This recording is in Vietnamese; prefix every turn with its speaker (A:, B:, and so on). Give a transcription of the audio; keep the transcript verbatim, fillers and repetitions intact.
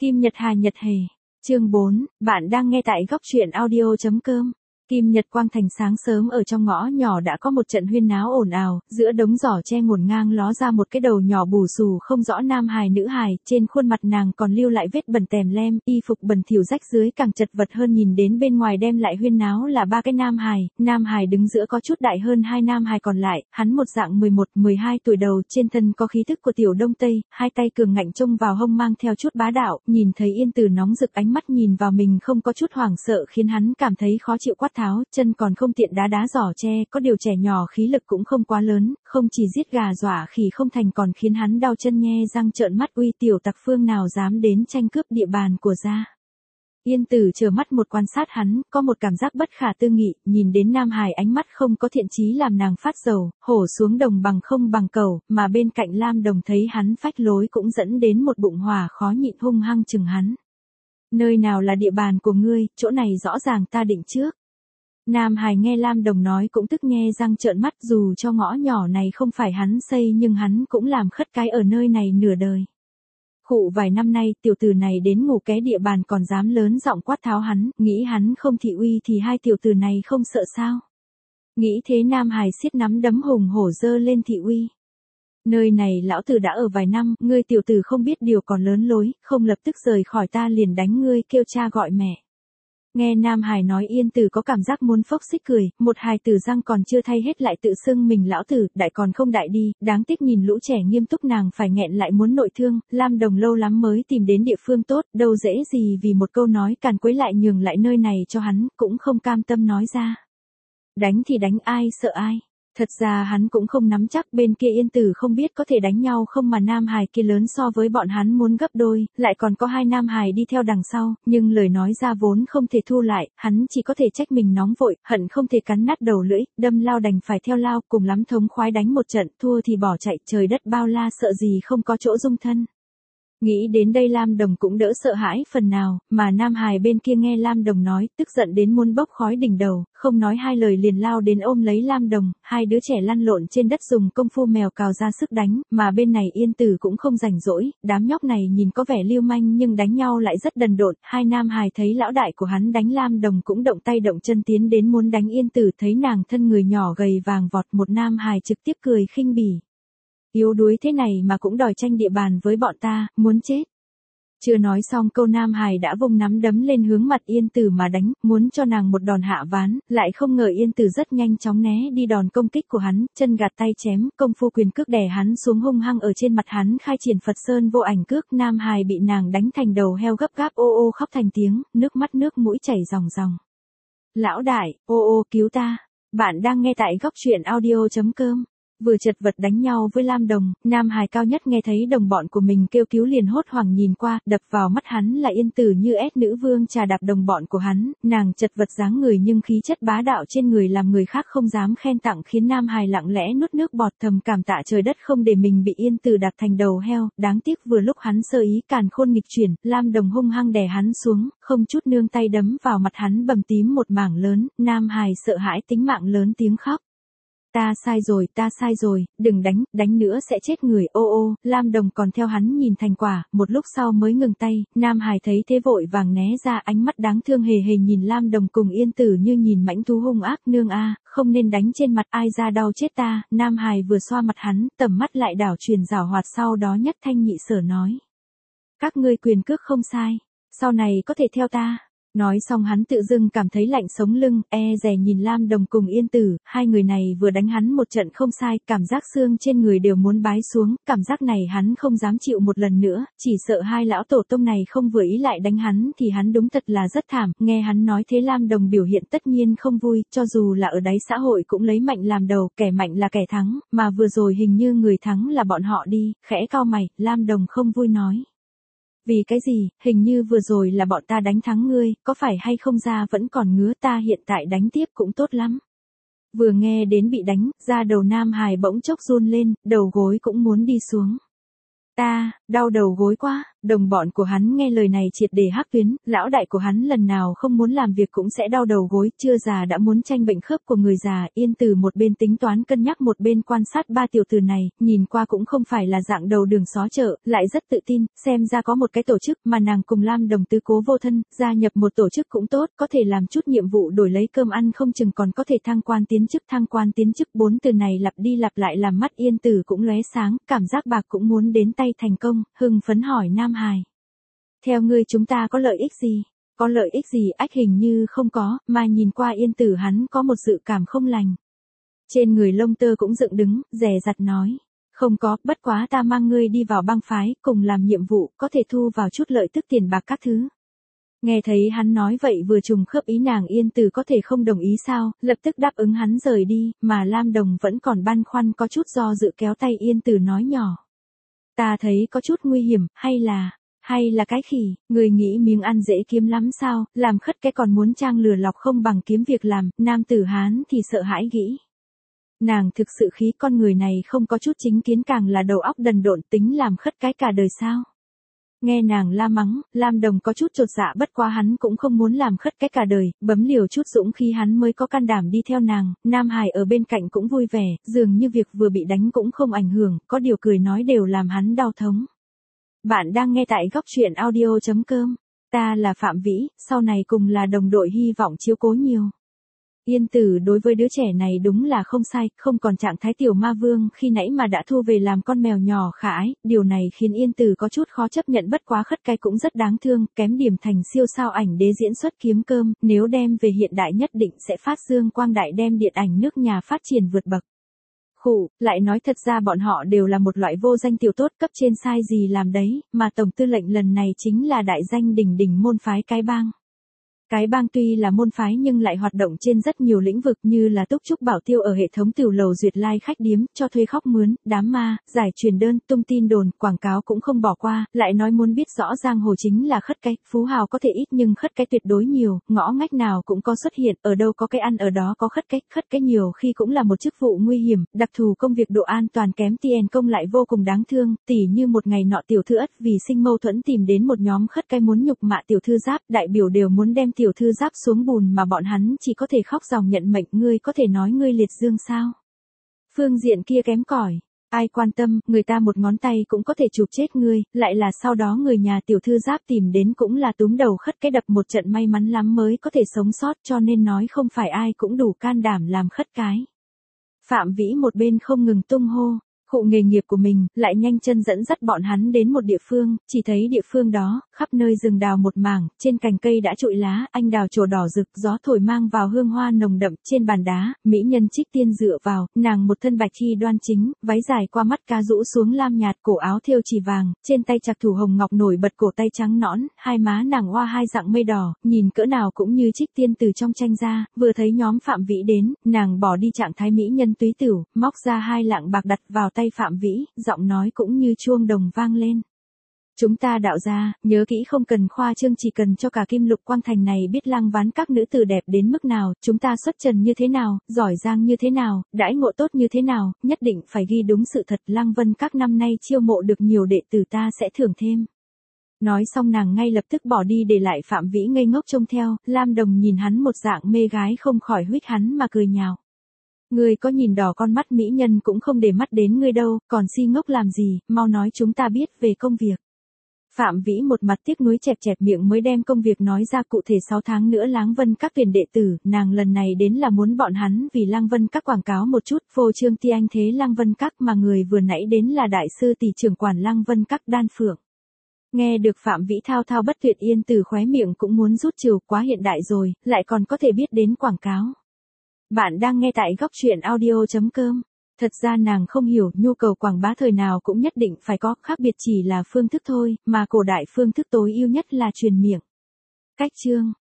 A: Kim Nhật Hà Nhật Hề. Chương bốn, bạn đang nghe tại góc truyện audio chấm com. Kim Nhật Quang Thành sáng sớm ở trong ngõ nhỏ đã có một trận huyên náo ồn ào, giữa đống giỏ tre ngổn ngang ló ra một cái đầu nhỏ bù xù không rõ nam hài nữ hài, trên khuôn mặt nàng còn lưu lại vết bẩn tèm lem, y phục bẩn thỉu rách dưới càng chật vật hơn, nhìn đến bên ngoài đem lại huyên náo là ba cái nam hài, nam hài đứng giữa có chút đại hơn hai nam hài còn lại, hắn một dạng mười một, mười hai tuổi đầu, trên thân có khí thức của tiểu Đông Tây, hai tay cường ngạnh trông vào hông mang theo chút bá đạo, nhìn thấy Yên Tử nóng rực ánh mắt nhìn vào mình không có chút hoảng sợ khiến hắn cảm thấy khó chịu, quát tháo, chân còn không tiện đá đá giỏ tre, có điều trẻ nhỏ khí lực cũng không quá lớn, không chỉ giết gà dọa khỉ không thành còn khiến hắn đau chân nhe răng trợn mắt, uy tiểu tặc phương nào dám đến tranh cướp địa bàn của gia. Yên Tử trợn mắt một quan sát hắn, có một cảm giác bất khả tư nghị, nhìn đến nam hài ánh mắt không có thiện chí làm nàng phát dầu, hổ xuống đồng bằng không bằng cầu, mà bên cạnh Lam Đồng thấy hắn phách lối cũng dẫn đến một bụng hỏa khó nhịn, hung hăng chừng hắn. Nơi nào là địa bàn của ngươi, chỗ này rõ ràng ta định trước. Nam hài nghe Lam Đồng nói cũng tức nhe răng trợn mắt, dù cho ngõ nhỏ này không phải hắn xây nhưng hắn cũng làm khất cái ở nơi này nửa đời. Khụ vài năm nay tiểu tử này đến ngủ ké địa bàn còn dám lớn giọng quát tháo hắn, nghĩ hắn không thị uy thì hai tiểu tử này không sợ sao. Nghĩ thế Nam hài siết nắm đấm hùng hổ dơ lên thị uy. Nơi này lão tử đã ở vài năm, ngươi tiểu tử không biết điều còn lớn lối, không lập tức rời khỏi ta liền đánh ngươi, kêu cha gọi mẹ. Nghe Nam hài nói Yên Tử có cảm giác muốn phốc xích cười, một hài tử răng còn chưa thay hết lại tự xưng mình lão tử, đại còn không đại đi, đáng tiếc nhìn lũ trẻ nghiêm túc nàng phải nghẹn lại muốn nội thương, Lam Đồng lâu lắm mới tìm đến địa phương tốt, đâu dễ gì vì một câu nói càn quấy lại nhường lại nơi này cho hắn, cũng không cam tâm nói ra. Đánh thì đánh, ai sợ ai. Thật ra hắn cũng không nắm chắc, bên kia Yên Tử không biết có thể đánh nhau không mà nam hài kia lớn so với bọn hắn muốn gấp đôi, lại còn có hai nam hài đi theo đằng sau, nhưng lời nói ra vốn không thể thu lại, hắn chỉ có thể trách mình nóng vội, hận không thể cắn nát đầu lưỡi, đâm lao đành phải theo lao, cùng lắm thống khoái đánh một trận, thua thì bỏ chạy, trời đất bao la sợ gì không có chỗ dung thân. Nghĩ đến đây Lam Đồng cũng đỡ sợ hãi phần nào, mà nam hài bên kia nghe Lam Đồng nói, tức giận đến muốn bốc khói đỉnh đầu, không nói hai lời liền lao đến ôm lấy Lam Đồng, hai đứa trẻ lăn lộn trên đất dùng công phu mèo cào ra sức đánh, mà bên này Yên Tử cũng không rảnh rỗi, đám nhóc này nhìn có vẻ lưu manh nhưng đánh nhau lại rất đần độn, hai nam hài thấy lão đại của hắn đánh Lam Đồng cũng động tay động chân tiến đến muốn đánh Yên Tử, thấy nàng thân người nhỏ gầy vàng vọt, một nam hài trực tiếp cười khinh bỉ. Yếu đuối thế này mà cũng đòi tranh địa bàn với bọn ta, muốn chết. Chưa nói xong câu nam hài đã vung nắm đấm lên hướng mặt Yên Tử mà đánh, muốn cho nàng một đòn hạ ván, lại không ngờ Yên Tử rất nhanh chóng né đi đòn công kích của hắn, chân gạt tay chém, công phu quyền cước đè hắn xuống hung hăng ở trên mặt hắn khai triển Phật Sơn vô ảnh cước, nam hài bị nàng đánh thành đầu heo gấp gáp ô ô khóc thành tiếng, nước mắt nước mũi chảy ròng ròng. Lão đại, ô ô cứu ta, bạn đang nghe tại góc truyện audio chấm com. Vừa chật vật đánh nhau với Lam Đồng, nam hài cao nhất nghe thấy đồng bọn của mình kêu cứu liền hốt hoảng nhìn qua, đập vào mắt hắn là Yên Tử như ép nữ vương trà đạp đồng bọn của hắn, nàng chật vật dáng người nhưng khí chất bá đạo trên người làm người khác không dám khen tặng, khiến nam hài lặng lẽ nuốt nước bọt thầm cảm tạ trời đất không để mình bị Yên Tử đạp thành đầu heo, đáng tiếc vừa lúc hắn sơ ý càn khôn nghịch chuyển, Lam Đồng hung hăng đè hắn xuống, không chút nương tay đấm vào mặt hắn bầm tím một mảng lớn, nam hài sợ hãi tính mạng lớn tiếng khóc. Ta sai rồi, ta sai rồi, đừng đánh, đánh nữa sẽ chết người, ô ô, Lam Đồng còn theo hắn nhìn thành quả, một lúc sau mới ngừng tay, nam hài thấy thế vội vàng né ra, ánh mắt đáng thương hề hề nhìn Lam Đồng cùng Yên Tử như nhìn mãnh thú hung ác, nương a, không nên đánh trên mặt ai ra đau chết ta, nam hài vừa xoa mặt hắn, tầm mắt lại đảo truyền giảo hoạt, sau đó nhất thanh nhị sở nói. Các ngươi quyền cước không sai, sau này có thể theo ta. Nói xong hắn tự dưng cảm thấy lạnh sống lưng, e dè nhìn Lam Đồng cùng Yên Tử, hai người này vừa đánh hắn một trận không sai, cảm giác xương trên người đều muốn bái xuống, cảm giác này hắn không dám chịu một lần nữa, chỉ sợ hai lão tổ tông này không vừa ý lại đánh hắn thì hắn đúng thật là rất thảm, nghe hắn nói thế Lam Đồng biểu hiện tất nhiên không vui, cho dù là ở đáy xã hội cũng lấy mạnh làm đầu, kẻ mạnh là kẻ thắng, mà vừa rồi hình như người thắng là bọn họ đi, khẽ cau mày, Lam Đồng không vui nói. Vì cái gì, hình như vừa rồi là bọn ta đánh thắng ngươi, có phải hay không ra vẫn còn ngứa, ta hiện tại đánh tiếp cũng tốt lắm. Vừa nghe đến bị đánh, da đầu nam hài bỗng chốc run lên, đầu gối cũng muốn đi xuống. Ta, đau đầu gối quá, Đồng bọn của hắn nghe lời này triệt để hắc tuyến, lão đại của hắn lần nào không muốn làm việc cũng sẽ đau đầu gối, chưa già đã muốn tranh bệnh khớp của người già. Yên Tử một bên tính toán cân nhắc một bên quan sát ba tiểu tử này, nhìn qua cũng không phải là dạng đầu đường xó chợ, lại rất tự tin, xem ra có một cái tổ chức mà nàng cùng Lam Đồng tứ cố vô thân, gia nhập một tổ chức cũng tốt, có thể làm chút nhiệm vụ đổi lấy cơm ăn, không chừng còn có thể thăng quan tiến chức. Thăng quan tiến chức, bốn từ này lặp đi lặp lại làm mắt Yên Tử cũng lóe sáng, cảm giác bạc cũng muốn đến tay thành công, hưng phấn hỏi Nam Hải. Theo ngươi chúng ta có lợi ích gì? Có lợi ích gì? Ách hình như không có, mà nhìn qua Yên Tử hắn có một dự cảm không lành. Trên người lông tơ cũng dựng đứng, dè dặt nói. Không có, bất quá ta mang ngươi đi vào bang phái, cùng làm nhiệm vụ, có thể thu vào chút lợi tức tiền bạc các thứ. Nghe thấy hắn nói vậy vừa trùng khớp ý nàng, Yên Tử có thể không đồng ý sao, lập tức đáp ứng hắn rời đi, mà Lam Đồng vẫn còn băn khoăn có chút do dự kéo tay Yên Tử nói nhỏ. Ta thấy có chút nguy hiểm, hay là, hay là cái khỉ, người nghĩ miếng ăn dễ kiếm lắm sao, làm khất cái còn muốn trang lừa lọc không bằng kiếm việc làm, nam tử Hán thì sợ hãi nghĩ. Nàng thực sự khí con người này không có chút chính kiến, càng là đầu óc đần độn, tính làm khất cái cả đời sao. Nghe nàng la mắng, Lam Đồng có chút chột dạ, bất quá hắn cũng không muốn làm khất cái cả đời, bấm liều chút dũng khí hắn mới có can đảm đi theo nàng. Nam Hải ở bên cạnh cũng vui vẻ, dường như việc vừa bị đánh cũng không ảnh hưởng, có điều cười nói đều làm hắn đau thống. Bạn đang nghe tại góc truyện audio chấm com. Ta là Phạm Vĩ, sau này cùng là đồng đội, hy vọng chiếu cố nhiều. Yên Tử đối với đứa trẻ này đúng là không sai, không còn trạng thái tiểu ma vương khi nãy mà đã thu về làm con mèo nhỏ khả ái, điều này khiến Yên Tử có chút khó chấp nhận, bất quá khất cái cũng rất đáng thương, kém điểm thành siêu sao ảnh đế diễn xuất kiếm cơm, nếu đem về hiện đại nhất định sẽ phát dương quang đại, đem điện ảnh nước nhà phát triển vượt bậc. Khụ, lại nói thật ra bọn họ đều là một loại vô danh tiểu tốt, cấp trên sai gì làm đấy, mà tổng tư lệnh lần này chính là đại danh đỉnh đỉnh môn phái Cái Bang. Cái Bang tuy là môn phái nhưng lại hoạt động trên rất nhiều lĩnh vực như là túc trúc bảo tiêu ở hệ thống tiểu lầu duyệt lai khách điếm, cho thuê khóc mướn, đám ma, giải truyền đơn, tung tin đồn, quảng cáo cũng không bỏ qua, lại nói muốn biết rõ giang hồ chính là khất cái, phú hào có thể ít nhưng khất cái tuyệt đối nhiều, ngõ ngách nào cũng có xuất hiện, ở đâu có cái ăn ở đó có khất cái, khất cái nhiều khi cũng là một chức vụ nguy hiểm, đặc thù công việc độ an toàn kém, tiền công lại vô cùng đáng thương, tỉ như một ngày nọ tiểu thư ất vì sinh mâu thuẫn tìm đến một nhóm khất cái muốn nhục mạ tiểu thư Giáp, đại biểu đều muốn đem tiểu thư Giáp xuống bùn mà bọn hắn chỉ có thể khóc ròng nhận mệnh, ngươi có thể nói ngươi liệt dương sao? Phương diện kia kém cỏi, ai quan tâm, người ta một ngón tay cũng có thể chụp chết ngươi, lại là sau đó người nhà tiểu thư Giáp tìm đến cũng là túm đầu khất cái đập một trận may mắn lắm mới có thể sống sót, cho nên nói không phải ai cũng đủ can đảm làm khất cái. Phạm Vĩ một bên không ngừng tung hô. Khụ nghề nghiệp của mình, lại nhanh chân dẫn dắt bọn hắn đến một địa phương, chỉ thấy địa phương đó, khắp nơi rừng đào một mảng, trên cành cây đã trụi lá, anh đào trổ đỏ rực, gió thổi mang vào hương hoa nồng đậm, trên bàn đá, mỹ nhân Trích Tiên dựa vào, nàng một thân bạch y đoan chính, váy dài qua mắt cá rũ xuống lam nhạt, cổ áo thêu chỉ vàng, trên tay chặt thủ hồng ngọc nổi bật, cổ tay trắng nõn, hai má nàng hoa hai dạng mây đỏ, nhìn cỡ nào cũng như Trích Tiên từ trong tranh ra, vừa thấy nhóm Phạm Vĩ đến, nàng bỏ đi trạng thái mỹ nhân túy tửu, móc ra hai lạng bạc đặt vào tay Phạm Vĩ, giọng nói cũng như chuông đồng vang lên. Chúng ta đạo gia, nhớ kỹ không cần khoa trương, chỉ cần cho cả Kim Lục Quang Thành này biết Lăng Ván các nữ tử đẹp đến mức nào, chúng ta xuất trần như thế nào, giỏi giang như thế nào, đãi ngộ tốt như thế nào, nhất định phải ghi đúng sự thật. Lăng Vân các năm nay chiêu mộ được nhiều đệ tử, ta sẽ thưởng thêm. Nói xong nàng ngay lập tức bỏ đi để lại Phạm Vĩ ngây ngốc trông theo, Lam Đồng nhìn hắn một dạng mê gái không khỏi huých hắn mà cười nhạo. Ngươi có nhìn đỏ con mắt mỹ nhân cũng không để mắt đến ngươi đâu, còn si ngốc làm gì, mau nói chúng ta biết về công việc. Phạm Vĩ một mặt tiếc nuối chẹp chẹp miệng mới đem công việc nói ra, cụ thể sáu tháng nữa Lăng Vân các tuyển đệ tử, nàng lần này đến là muốn bọn hắn vì Lăng Vân các quảng cáo một chút, phô trương ti anh thế Lăng Vân các, mà người vừa nãy đến là đại sư tỷ trưởng quản Lăng Vân các Đan Phượng. Nghe được Phạm Vĩ thao thao bất tuyệt, Yên Tử khóe miệng cũng muốn rút trừ, quá hiện đại rồi, lại còn có thể biết đến quảng cáo. Bạn đang nghe tại góc truyện audio chấm com. Thật ra nàng không hiểu, nhu cầu quảng bá thời nào cũng nhất định phải có, khác biệt chỉ là phương thức thôi, mà cổ đại phương thức tối ưu nhất là truyền miệng. Cách chương